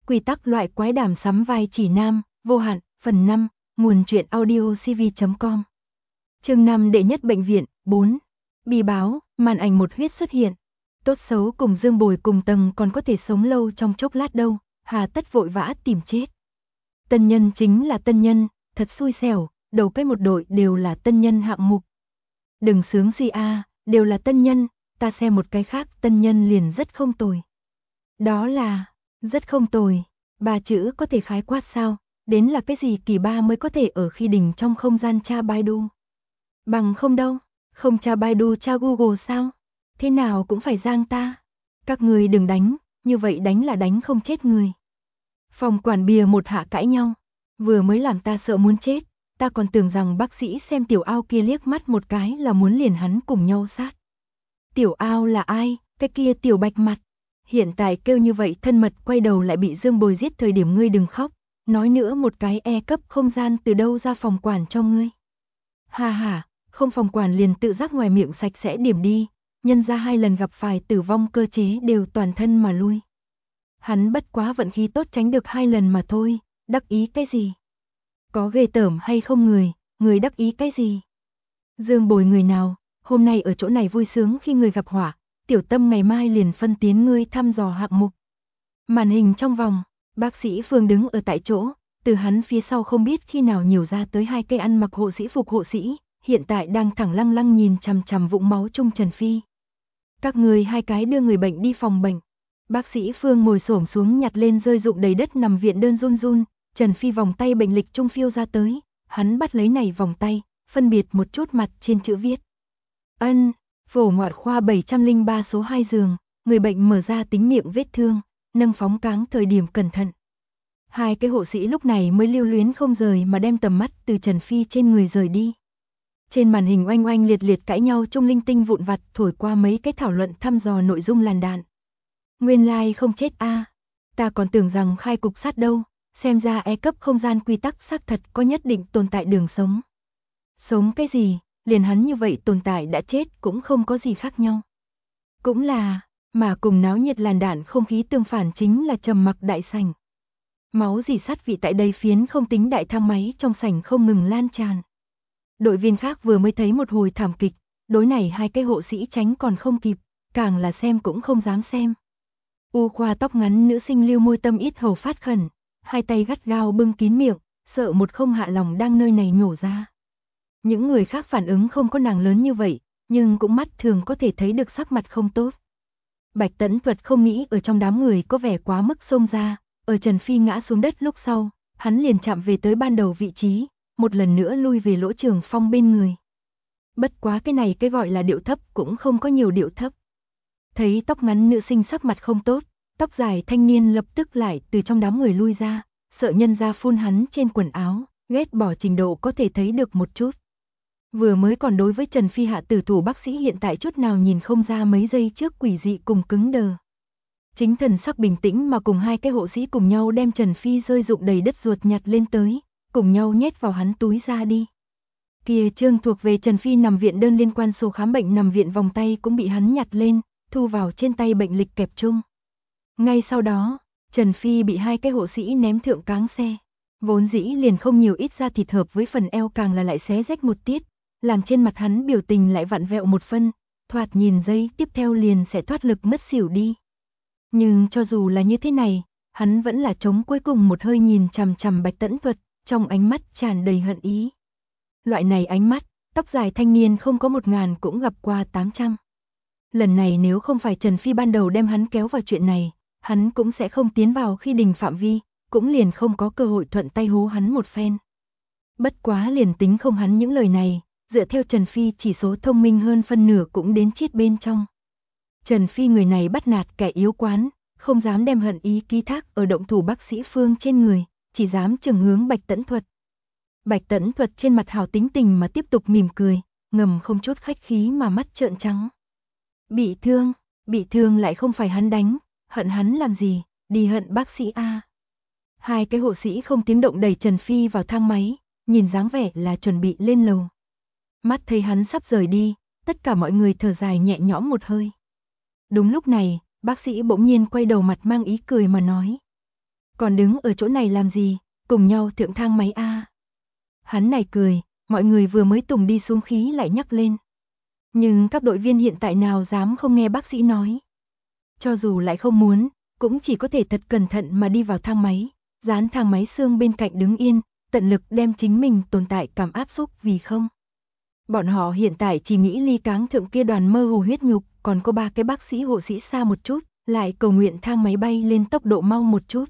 Quy tắc loại quái đàm sắm vai chỉ nam, vô hạn, phần 5, nguồn truyện audio cv.com. Chương 5 đệ nhất bệnh viện, 4. Bi báo, màn ảnh một huyết xuất hiện. Tốt xấu cùng Dương Bồi cùng tầng còn có thể sống lâu trong chốc lát đâu, hà tất vội vã tìm chết. Tân nhân chính là tân nhân, thật xui xẻo, đầu cái một đội đều là tân nhân hạng mục. Đừng sướng suy đều là tân nhân, ta xem một cái khác tân nhân liền rất không tồi. Đó là, rất không tồi, ba chữ có thể khái quát sao, đến là cái gì kỳ ba mới có thể ở khi đình trong không gian tra Baidu. Bằng không đâu, không tra Baidu tra Google sao, thế nào cũng phải giang ta. Các người đừng đánh, như vậy đánh là đánh không chết người. Phòng quản bìa một hạ cãi nhau, vừa mới làm ta sợ muốn chết, ta còn tưởng rằng bác sĩ xem tiểu ao kia liếc mắt một cái là muốn liền hắn cùng nhau sát. Tiểu ao là ai, cái kia tiểu bạch mặt. Hiện tại kêu như vậy thân mật quay đầu lại bị Dương Bồi giết thời điểm ngươi đừng khóc, nói nữa một cái E cấp không gian từ đâu ra phòng quản cho ngươi. Ha ha, không phòng quản liền tự giác ngoài miệng sạch sẽ điểm đi, nhân ra 2 lần gặp phải tử vong cơ chế đều toàn thân mà lui. Hắn bất quá vận khí tốt tránh được 2 lần mà thôi, đắc ý cái gì? Có ghê tởm hay không người đắc ý cái gì? Dương Bồi người nào, hôm nay ở chỗ này vui sướng khi người gặp họa, tiểu tâm ngày mai liền phân tiến ngươi thăm dò hạng mục. Màn hình trong vòng, bác sĩ Phương đứng ở tại chỗ, từ hắn phía sau không biết khi nào nhiều ra tới 2 cây ăn mặc hộ sĩ phục hộ sĩ, hiện tại đang thẳng lăng lăng nhìn chằm chằm vũng máu chung Trần Phi. Các người 2 cái đưa người bệnh đi phòng bệnh. Bác sĩ Phương ngồi xổm xuống nhặt lên rơi rụng đầy đất nằm viện đơn run run, Trần Phi vòng tay bệnh lịch trung phiêu ra tới, hắn bắt lấy này vòng tay, phân biệt một chút mặt trên chữ viết. Phổ ngoại khoa 703 số 2 giường, người bệnh mở ra tính miệng vết thương, nâng phóng cáng thời điểm cẩn thận. 2 cái hộ sĩ lúc này mới lưu luyến không rời mà đem tầm mắt từ Trần Phi trên người rời đi. Trên màn hình oanh oanh liệt liệt cãi nhau chung linh tinh vụn vặt thổi qua mấy cái thảo luận thăm dò nội dung làn đạn. Nguyên lai không chết ta còn tưởng rằng khai cục sát đâu, xem ra E cấp không gian quy tắc xác thật có nhất định tồn tại đường sống. Sống cái gì, liền hắn như vậy tồn tại đã chết cũng không có gì khác nhau. Cũng là, mà cùng náo nhiệt làn đạn không khí tương phản chính là trầm mặc đại sảnh. Máu dì sát vị tại đây phiến không tính đại thang máy trong sảnh không ngừng lan tràn. Đội viên khác vừa mới thấy một hồi thảm kịch, đối này 2 cái hộ sĩ tránh còn không kịp, càng là xem cũng không dám xem. U khoa tóc ngắn nữ sinh lưu môi tâm ít hầu phát khẩn, 2 tay gắt gao bưng kín miệng, sợ một không hạ lòng đang nơi này nhổ ra. Những người khác phản ứng không có nàng lớn như vậy, nhưng cũng mắt thường có thể thấy được sắc mặt không tốt. Bạch Tẫn Thuật không nghĩ ở trong đám người có vẻ quá mức xông ra, ở Trần Phi ngã xuống đất lúc sau, hắn liền chạm về tới ban đầu vị trí, một lần nữa lui về Lỗ Trường Phong bên người. Bất quá cái này cái gọi là điệu thấp cũng không có nhiều điệu thấp. Thấy tóc ngắn nữ sinh sắc mặt không tốt, tóc dài thanh niên lập tức lại từ trong đám người lui ra, sợ nhân ra phun hắn trên quần áo, ghét bỏ trình độ có thể thấy được một chút. Vừa mới còn đối với Trần Phi hạ tử thủ bác sĩ hiện tại chút nào nhìn không ra mấy giây trước quỷ dị cùng cứng đờ. Chính thần sắc bình tĩnh mà cùng 2 cái hộ sĩ cùng nhau đem Trần Phi rơi rụng đầy đất ruột nhặt lên tới, cùng nhau nhét vào hắn túi ra đi. Kia chương thuộc về Trần Phi nằm viện đơn liên quan sổ khám bệnh nằm viện vòng tay cũng bị hắn nhặt lên, thu vào trên tay bệnh lịch kẹp chung. Ngay sau đó, Trần Phi bị 2 cái hộ sĩ ném thượng cáng xe. Vốn dĩ liền không nhiều ít da thịt hợp với phần eo càng là lại xé rách một tiết, làm trên mặt hắn biểu tình lại vặn vẹo một phân, thoạt nhìn giây tiếp theo liền sẽ thoát lực mất xỉu đi. Nhưng cho dù là như thế này, hắn vẫn là chống cuối cùng một hơi nhìn chằm chằm Bạch Tẫn Thuật, trong ánh mắt tràn đầy hận ý. Loại này ánh mắt, tóc dài thanh niên không có 1000 cũng gặp qua 800. Lần này nếu không phải Trần Phi ban đầu đem hắn kéo vào chuyện này, hắn cũng sẽ không tiến vào khi đình phạm vi, cũng liền không có cơ hội thuận tay hố hắn một phen. Bất quá liền tính không hắn những lời này, dựa theo Trần Phi chỉ số thông minh hơn phân nửa cũng đến chết bên trong. Trần Phi người này bắt nạt kẻ yếu quán, không dám đem hận ý ký thác ở động thủ bác sĩ Phương trên người, chỉ dám chừng hướng Bạch Tẫn Thuật. Bạch Tẫn Thuật trên mặt hào tính tình mà tiếp tục mỉm cười, ngầm không chút khách khí mà mắt trợn trắng. Bị thương lại không phải hắn đánh, hận hắn làm gì, đi hận bác sĩ A. 2 cái hộ sĩ không tiếng động đẩy Trần Phi vào thang máy, nhìn dáng vẻ là chuẩn bị lên lầu. Mắt thấy hắn sắp rời đi, tất cả mọi người thở dài nhẹ nhõm một hơi. Đúng lúc này, bác sĩ bỗng nhiên quay đầu mặt mang ý cười mà nói. còn đứng ở chỗ này làm gì, cùng nhau thượng thang máy a. Hắn này cười, mọi người vừa mới tùng đi xuống khí lại nhắc lên. Nhưng các đội viên hiện tại nào dám không nghe bác sĩ nói. Cho dù lại không muốn, cũng chỉ có thể thật cẩn thận mà đi vào thang máy, dán thang máy xương bên cạnh đứng yên, tận lực đem chính mình tồn tại cảm áp xúc vì không. Bọn họ hiện tại chỉ nghĩ ly cáng thượng kia đoàn mơ hồ huyết nhục, còn có 3 cái bác sĩ hộ sĩ xa một chút, lại cầu nguyện thang máy bay lên tốc độ mau một chút.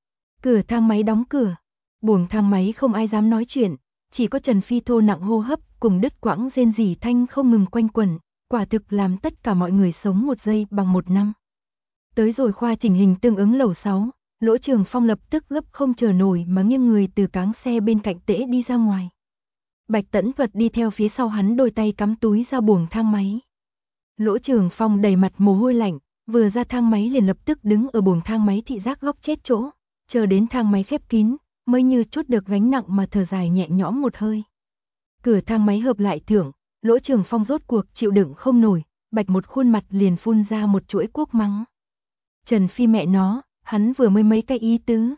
Cửa thang máy đóng cửa, buồng thang máy không ai dám nói chuyện, chỉ có Trần Phi thô nặng hô hấp cùng đứt quãng rên rỉ thanh không ngừng quanh quẩn, quả thực làm tất cả mọi người sống một giây bằng một năm. Tới rồi khoa chỉnh hình tương ứng lầu 6, Lỗ Trường Phong lập tức gấp không chờ nổi mà nghiêng người từ cáng xe bên cạnh tễ đi ra ngoài. Bạch Tẫn Thuật đi theo phía sau hắn, đôi tay cắm túi ra buồng thang máy. Lỗ Trường Phong đầy mặt mồ hôi lạnh, vừa ra thang máy liền lập tức đứng ở buồng thang máy thị giác góc chết chỗ, chờ đến thang máy khép kín, mới như chút được gánh nặng mà thở dài nhẹ nhõm một hơi. Cửa thang máy hợp lại thưởng, Lỗ Trường Phong rốt cuộc chịu đựng không nổi, bạch một khuôn mặt liền phun ra một chuỗi quốc mắng. Trần Phi mẹ nó, hắn vừa mới mấy cái ý tứ.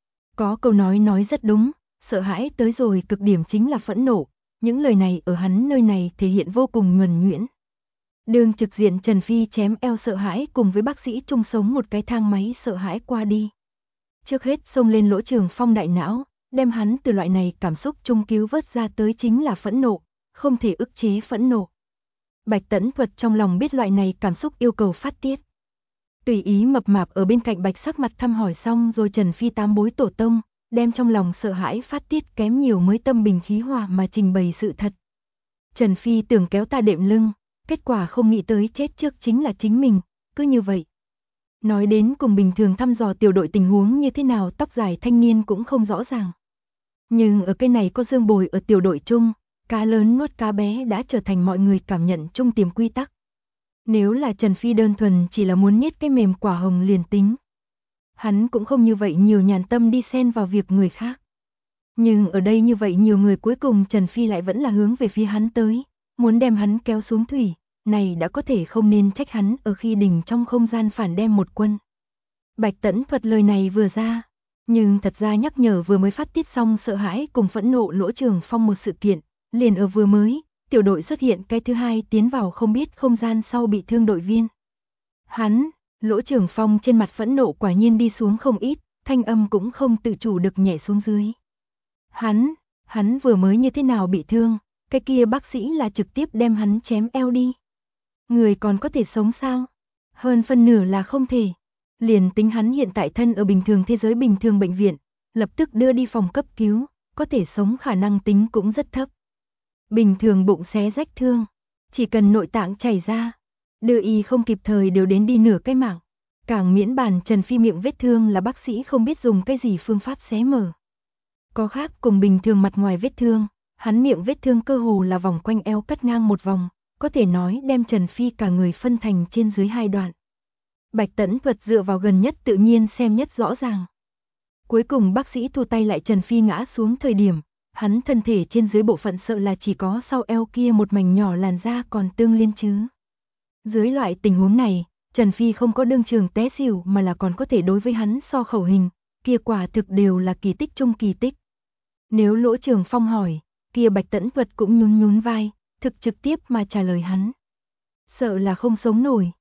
Có câu nói rất đúng, sợ hãi tới rồi cực điểm chính là phẫn nộ, những lời này ở hắn nơi này thể hiện vô cùng nhuần nhuyễn. Đường trực diện Trần Phi chém eo sợ hãi cùng với bác sĩ chung sống một cái thang máy sợ hãi qua đi. Trước hết xông lên Lỗ Trường Phong đại não, đem hắn từ loại này cảm xúc chung cứu vớt ra tới chính là phẫn nộ, không thể ức chế phẫn nộ. Bạch Tẫn Thuật trong lòng biết loại này cảm xúc yêu cầu phát tiết. Tùy ý mập mạp ở bên cạnh Bạch sắc mặt thăm hỏi xong rồi Trần Phi tám bối tổ tông, đem trong lòng sợ hãi phát tiết kém nhiều mới tâm bình khí hòa mà trình bày sự thật. Trần Phi tưởng kéo ta đệm lưng, kết quả không nghĩ tới chết trước chính là chính mình, cứ như vậy. Nói đến cùng bình thường thăm dò tiểu đội tình huống như thế nào tóc dài thanh niên cũng không rõ ràng. Nhưng ở cái này có Dương Bồi ở tiểu đội chung, cá lớn nuốt cá bé đã trở thành mọi người cảm nhận chung tiềm quy tắc. Nếu là Trần Phi đơn thuần chỉ là muốn nhét cái mềm quả hồng liền tính. Hắn cũng không như vậy nhiều nhàn tâm đi xen vào việc người khác. Nhưng ở đây như vậy nhiều người cuối cùng Trần Phi lại vẫn là hướng về phía hắn tới, muốn đem hắn kéo xuống thủy, này đã có thể không nên trách hắn ở khi đỉnh trong không gian phản đem một quân. Bạch Tẫn Thuật lời này vừa ra, nhưng thật ra nhắc nhở vừa mới phát tiết xong sợ hãi cùng phẫn nộ Lỗ Trường Phong một sự kiện, liền ở vừa mới, tiểu đội xuất hiện cái thứ hai tiến vào không biết không gian sau bị thương đội viên. Hắn, Lỗ Trường Phong trên mặt phẫn nộ quả nhiên đi xuống không ít, thanh âm cũng không tự chủ được nhẹ xuống dưới. Hắn vừa mới như thế nào bị thương, cái kia bác sĩ là trực tiếp đem hắn chém eo đi. Người còn có thể sống sao? Hơn phân nửa là không thể. Liền tính hắn hiện tại thân ở bình thường thế giới bình thường bệnh viện, lập tức đưa đi phòng cấp cứu, có thể sống khả năng tính cũng rất thấp. Bình thường bụng xé rách thương, chỉ cần nội tạng chảy ra, đưa y không kịp thời đều đến đi nửa cái mạng. Càng miễn bàn Trần Phi miệng vết thương là bác sĩ không biết dùng cái gì phương pháp xé mở. Có khác cùng bình thường mặt ngoài vết thương, hắn miệng vết thương cơ hồ là vòng quanh eo cắt ngang một vòng, có thể nói đem Trần Phi cả người phân thành trên dưới hai đoạn. Bạch Tẫn Thuật dựa vào gần nhất tự nhiên xem nhất rõ ràng. Cuối cùng bác sĩ thu tay lại Trần Phi ngã xuống thời điểm, hắn thân thể trên dưới bộ phận sợ là chỉ có sau eo kia một mảnh nhỏ làn da còn tương liên chứ. Dưới loại tình huống này, Trần Phi không có đương trường té xỉu mà là còn có thể đối với hắn so khẩu hình, kia quả thực đều là kỳ tích chung kỳ tích. Nếu Lỗ Trường Phong hỏi, kia Bạch Tẫn Thuật cũng nhún nhún vai, thực trực tiếp mà trả lời hắn. Sợ là không sống nổi.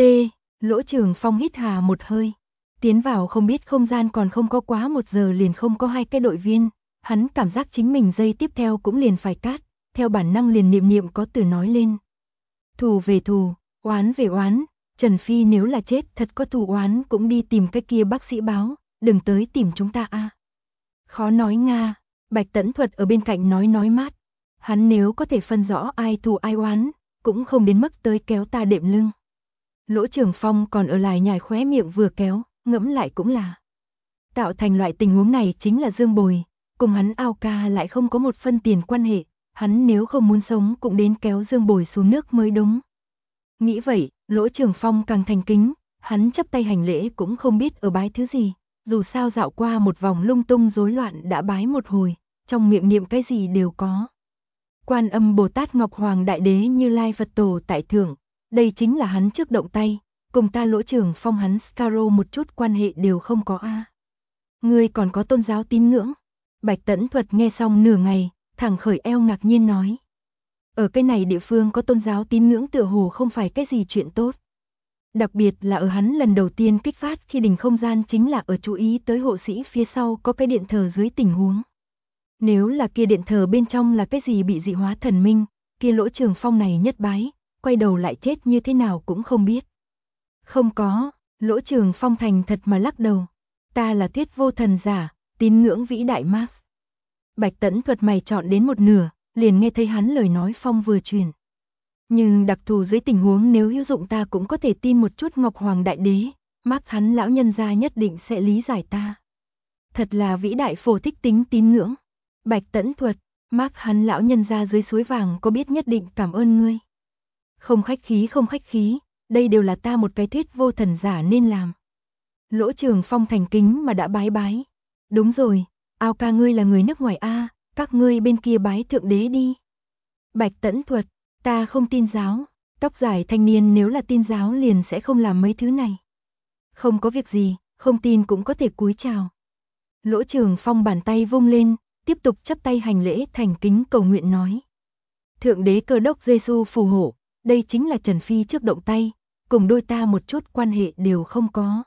Lỗ Trường Phong hít hà một hơi. Tiến vào không biết không gian còn không có quá 1 giờ liền không có 2 cái đội viên. Hắn cảm giác chính mình giây tiếp theo cũng liền phải cát, theo bản năng liền niệm có từ nói lên. Thù về thù, oán về oán, Trần Phi nếu là chết thật có thù oán cũng đi tìm cái kia bác sĩ báo, đừng tới tìm chúng ta a. Khó nói nga, Bạch Tẫn Thuật ở bên cạnh nói mát. Hắn nếu có thể phân rõ ai thù ai oán, cũng không đến mức tới kéo ta đệm lưng. Lỗ Trường Phong còn ở lại nhảy khóe miệng vừa kéo, ngẫm lại cũng là. Tạo thành loại tình huống này chính là Dương Bồi, cùng hắn ao ca lại không có một phân tiền quan hệ, hắn nếu không muốn sống cũng đến kéo Dương Bồi xuống nước mới đúng. Nghĩ vậy, Lỗ Trường Phong càng thành kính, hắn chắp tay hành lễ cũng không biết ở bái thứ gì, dù sao dạo qua một vòng lung tung rối loạn đã bái một hồi, trong miệng niệm cái gì đều có. Quan Âm Bồ Tát Ngọc Hoàng Đại Đế Như Lai Phật Tổ tại thượng, đây chính là hắn trước động tay, cùng ta Lỗ Trường Phong hắn Scaro một chút quan hệ đều không có a. Ngươi còn có tôn giáo tín ngưỡng? Bạch Tẫn Thuật nghe xong nửa ngày, thẳng khởi eo ngạc nhiên nói. Ở cái này địa phương có tôn giáo tín ngưỡng tựa hồ không phải cái gì chuyện tốt. Đặc biệt là ở hắn lần đầu tiên kích phát khi đình không gian chính là ở chú ý tới hộ sĩ phía sau có cái điện thờ dưới tình huống. Nếu là kia điện thờ bên trong là cái gì bị dị hóa thần minh, kia Lỗ Trường Phong này nhất bái, quay đầu lại chết như thế nào cũng không biết. Không có, Lỗ Trường Phong thành thật mà lắc đầu. Ta là Tuyết Vô Thần giả, tín ngưỡng vĩ đại Max. Bạch Tẫn Thuật mày chọn đến một nửa, liền nghe thấy hắn lời nói phong vừa truyền. Nhưng đặc thù dưới tình huống nếu hữu dụng ta cũng có thể tin một chút Ngọc Hoàng Đại Đế, Max hắn lão nhân gia nhất định sẽ lý giải ta. Thật là vĩ đại phổ thích tính tín ngưỡng. Bạch Tẫn Thuật, Max hắn lão nhân gia dưới suối vàng có biết nhất định cảm ơn ngươi. Không khách khí, đây đều là ta một cái Tuyết Vô Thần giả nên làm. Lỗ Trường Phong thành kính mà đã bái. Đúng rồi, ao ca ngươi là người nước ngoài a, các ngươi bên kia bái thượng đế đi. Bạch Tẫn Thuật, ta không tin giáo, tóc dài thanh niên nếu là tin giáo liền sẽ không làm mấy thứ này. Không có việc gì, không tin cũng có thể cúi chào. Lỗ Trường Phong bàn tay vung lên, tiếp tục chắp tay hành lễ thành kính cầu nguyện nói. Thượng đế Cơ Đốc Giêsu phù hộ, đây chính là Trần Phi trước động tay, cùng đôi ta một chút quan hệ đều không có.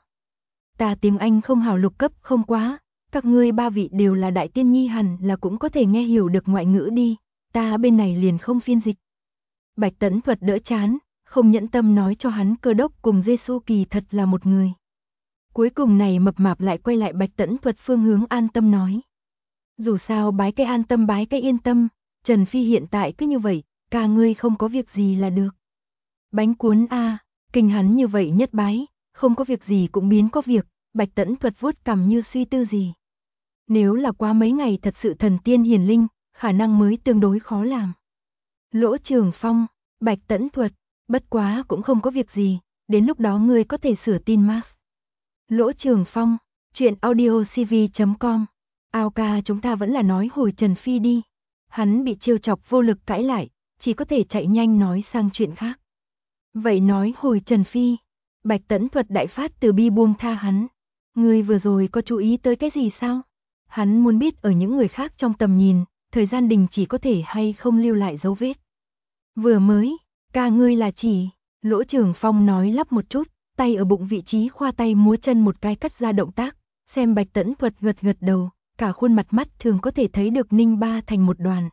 Ta tiếng Anh không hào lục cấp không quá, các ngươi ba vị đều là đại tiên nhi hẳn là cũng có thể nghe hiểu được ngoại ngữ đi, ta bên này liền không phiên dịch. Bạch Tẫn Thuật đỡ chán, không nhẫn tâm nói cho hắn Cơ Đốc cùng Giêsu kỳ thật là một người. Cuối cùng này mập mạp lại quay lại Bạch Tẫn Thuật phương hướng an tâm nói. Dù sao bái cái an tâm bái cái yên tâm, Trần Phi hiện tại cứ như vậy, ca ngươi không có việc gì là được. Bánh cuốn a, kinh hắn như vậy nhất bái, không có việc gì cũng biến có việc, Bạch Tẫn Thuật vuốt cằm như suy tư gì. Nếu là qua mấy ngày thật sự thần tiên hiển linh, khả năng mới tương đối khó làm. Lỗ Trường Phong, Bạch Tẫn Thuật, bất quá cũng không có việc gì, đến lúc đó ngươi có thể sửa tin Max. Lỗ Trường Phong, chuyện audiocv.com. Ao ca chúng ta vẫn là nói hồi Trần Phi đi. Hắn bị trêu chọc vô lực cãi lại, chỉ có thể chạy nhanh nói sang chuyện khác. Vậy nói hồi Trần Phi, Bạch Tẫn Thuật đại phát từ bi buông tha hắn. Ngươi vừa rồi có chú ý tới cái gì sao? Hắn muốn biết ở những người khác trong tầm nhìn, thời gian đình chỉ có thể hay không lưu lại dấu vết. Vừa mới, ca ngươi là chỉ, Lỗ Trường Phong nói lắp một chút, tay ở bụng vị trí khoa tay múa chân một cái cắt ra động tác, xem Bạch Tẫn Thuật gật đầu, cả khuôn mặt mắt thường có thể thấy được ninh ba thành một đoàn.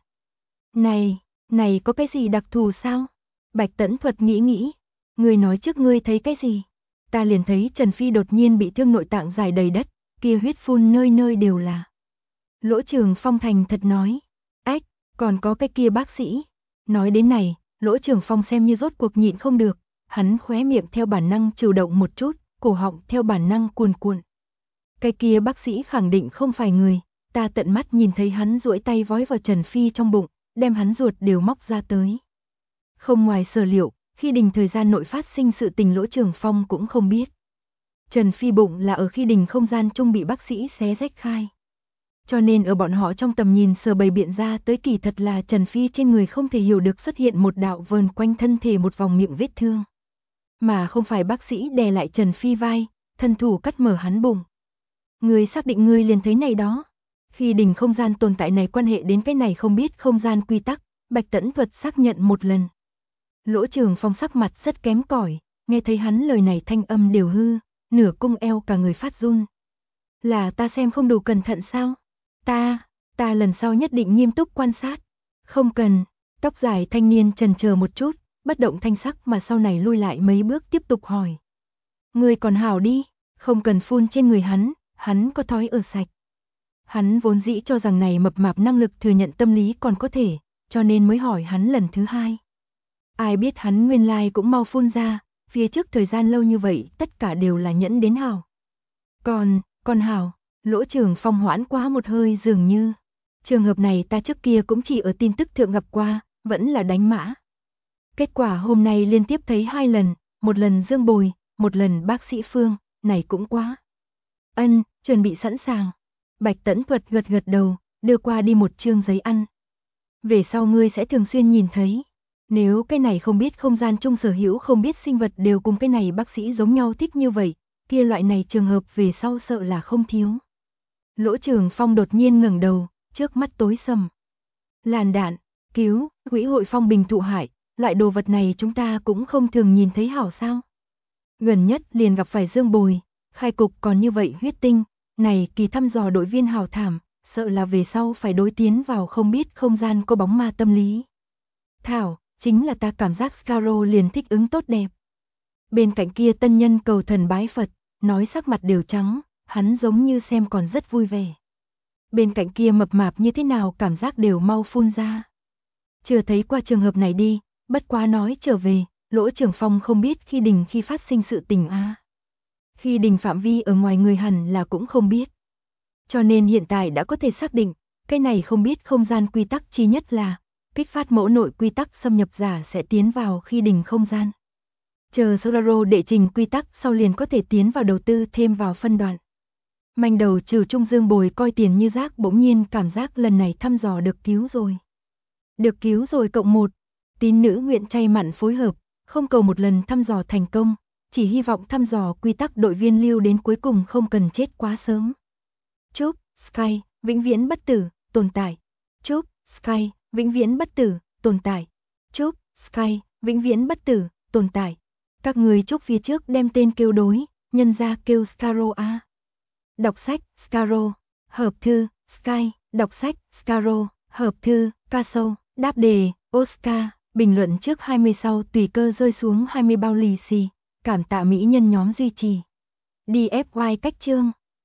Này có cái gì đặc thù sao? Bạch Tẫn Thuật nghĩ, ngươi nói trước ngươi thấy cái gì? Ta liền thấy Trần Phi đột nhiên bị thương nội tạng dài đầy đất, kia huyết phun nơi nơi đều là. Lỗ Trường Phong thành thật nói, ách, còn có cái kia bác sĩ. Nói đến này, Lỗ Trường Phong xem như rốt cuộc nhịn không được, hắn khóe miệng theo bản năng trừ động một chút, cổ họng theo bản năng cuồn. Cái kia bác sĩ khẳng định không phải người, ta tận mắt nhìn thấy hắn duỗi tay vói vào Trần Phi trong bụng, đem hắn ruột đều móc ra tới. Không ngoài sở liệu, khi đình thời gian nội phát sinh sự tình Lỗ Trường Phong cũng không biết. Trần Phi bụng là ở khi đình không gian chung bị bác sĩ xé rách khai. Cho nên ở bọn họ trong tầm nhìn sờ bày biện ra tới kỳ thật là Trần Phi trên người không thể hiểu được xuất hiện một đạo vờn quanh thân thể một vòng miệng vết thương. Mà không phải bác sĩ đè lại Trần Phi vai, thân thủ cắt mở hắn bụng. Ngươi xác định ngươi liền thấy này đó. Khi đình không gian tồn tại này quan hệ đến cái này không biết không gian quy tắc, Bạch Tẫn Thuật xác nhận một lần. Lỗ Trường Phong sắc mặt rất kém cỏi, nghe thấy hắn lời này thanh âm đều hư, nửa cung eo cả người phát run. Là ta xem không đủ cẩn thận sao? Ta lần sau nhất định nghiêm túc quan sát. Không cần, tóc dài thanh niên chần chờ một chút, bất động thanh sắc mà sau này lui lại mấy bước tiếp tục hỏi. Ngươi còn hảo đi, không cần phun trên người hắn có thói ở sạch. Hắn vốn dĩ cho rằng này mập mạp năng lực thừa nhận tâm lý còn có thể, cho nên mới hỏi hắn lần thứ hai. Ai biết hắn nguyên lai cũng mau phun ra, phía trước thời gian lâu như vậy tất cả đều là nhẫn đến hảo. Còn hảo, Lỗ Trường Phong hoãn quá một hơi dường như. Trường hợp này ta trước kia cũng chỉ ở tin tức thượng gặp qua, vẫn là đánh mã. Kết quả hôm nay liên tiếp thấy 2 lần, một lần Dương Bồi, một lần bác sĩ Phương, này cũng quá. Chuẩn bị sẵn sàng. Bạch Tẫn Thuật gật đầu, đưa qua đi một chương giấy ăn. Về sau ngươi sẽ thường xuyên nhìn thấy. Nếu cái này không biết không gian chung sở hữu không biết sinh vật đều cùng cái này bác sĩ giống nhau thích như vậy, kia loại này trường hợp về sau sợ là không thiếu. Lỗ Trường Phong đột nhiên ngẩng đầu, trước mắt tối sầm. Làn đạn, cứu, quỹ hội phong bình thụ hại, loại đồ vật này chúng ta cũng không thường nhìn thấy hảo sao. Gần nhất liền gặp phải Dương Bồi, khai cục còn như vậy huyết tinh, này kỳ thăm dò đội viên hào thảm, sợ là về sau phải đối tiến vào không biết không gian có bóng ma tâm lý. Thảo, chính là ta cảm giác Scarrow liền thích ứng tốt đẹp. Bên cạnh kia tân nhân cầu thần bái Phật, nói sắc mặt đều trắng, hắn giống như xem còn rất vui vẻ. Bên cạnh kia mập mạp như thế nào cảm giác đều mau phun ra. Chưa thấy qua trường hợp này đi, bất quá nói trở về, Lỗ Trường Phong không biết khi đình khi phát sinh sự tình a. Khi đình phạm vi ở ngoài người hẳn là cũng không biết. Cho nên hiện tại đã có thể xác định, cái này không biết không gian quy tắc chi nhất là, kích phát mẫu nội quy tắc xâm nhập giả sẽ tiến vào khi đình không gian. Chờ Soraro đệ trình quy tắc sau liền có thể tiến vào đầu tư thêm vào phân đoạn. Manh đầu trừ Trung Dương Bồi coi tiền như rác bỗng nhiên cảm giác lần này thăm dò được cứu rồi. Được cứu rồi cộng 1, tín nữ nguyện chay mặn phối hợp, không cầu một lần thăm dò thành công, chỉ hy vọng thăm dò quy tắc đội viên lưu đến cuối cùng không cần chết quá sớm. Chúc Sky vĩnh viễn bất tử, tồn tại. Chúc Sky vĩnh viễn bất tử, tồn tại. Chúc Sky vĩnh viễn bất tử, tồn tại. Các người chúc phía trước đem tên kêu đối, nhân ra kêu Scarrow a. Đọc sách Scarrow, hợp thư Sky, đọc sách Scarrow, hợp thư Castle, đáp đề Oscar, bình luận trước 20 sau tùy cơ rơi xuống 20 bao lì xì, cảm tạ mỹ nhân nhóm duy trì. DFY cách chương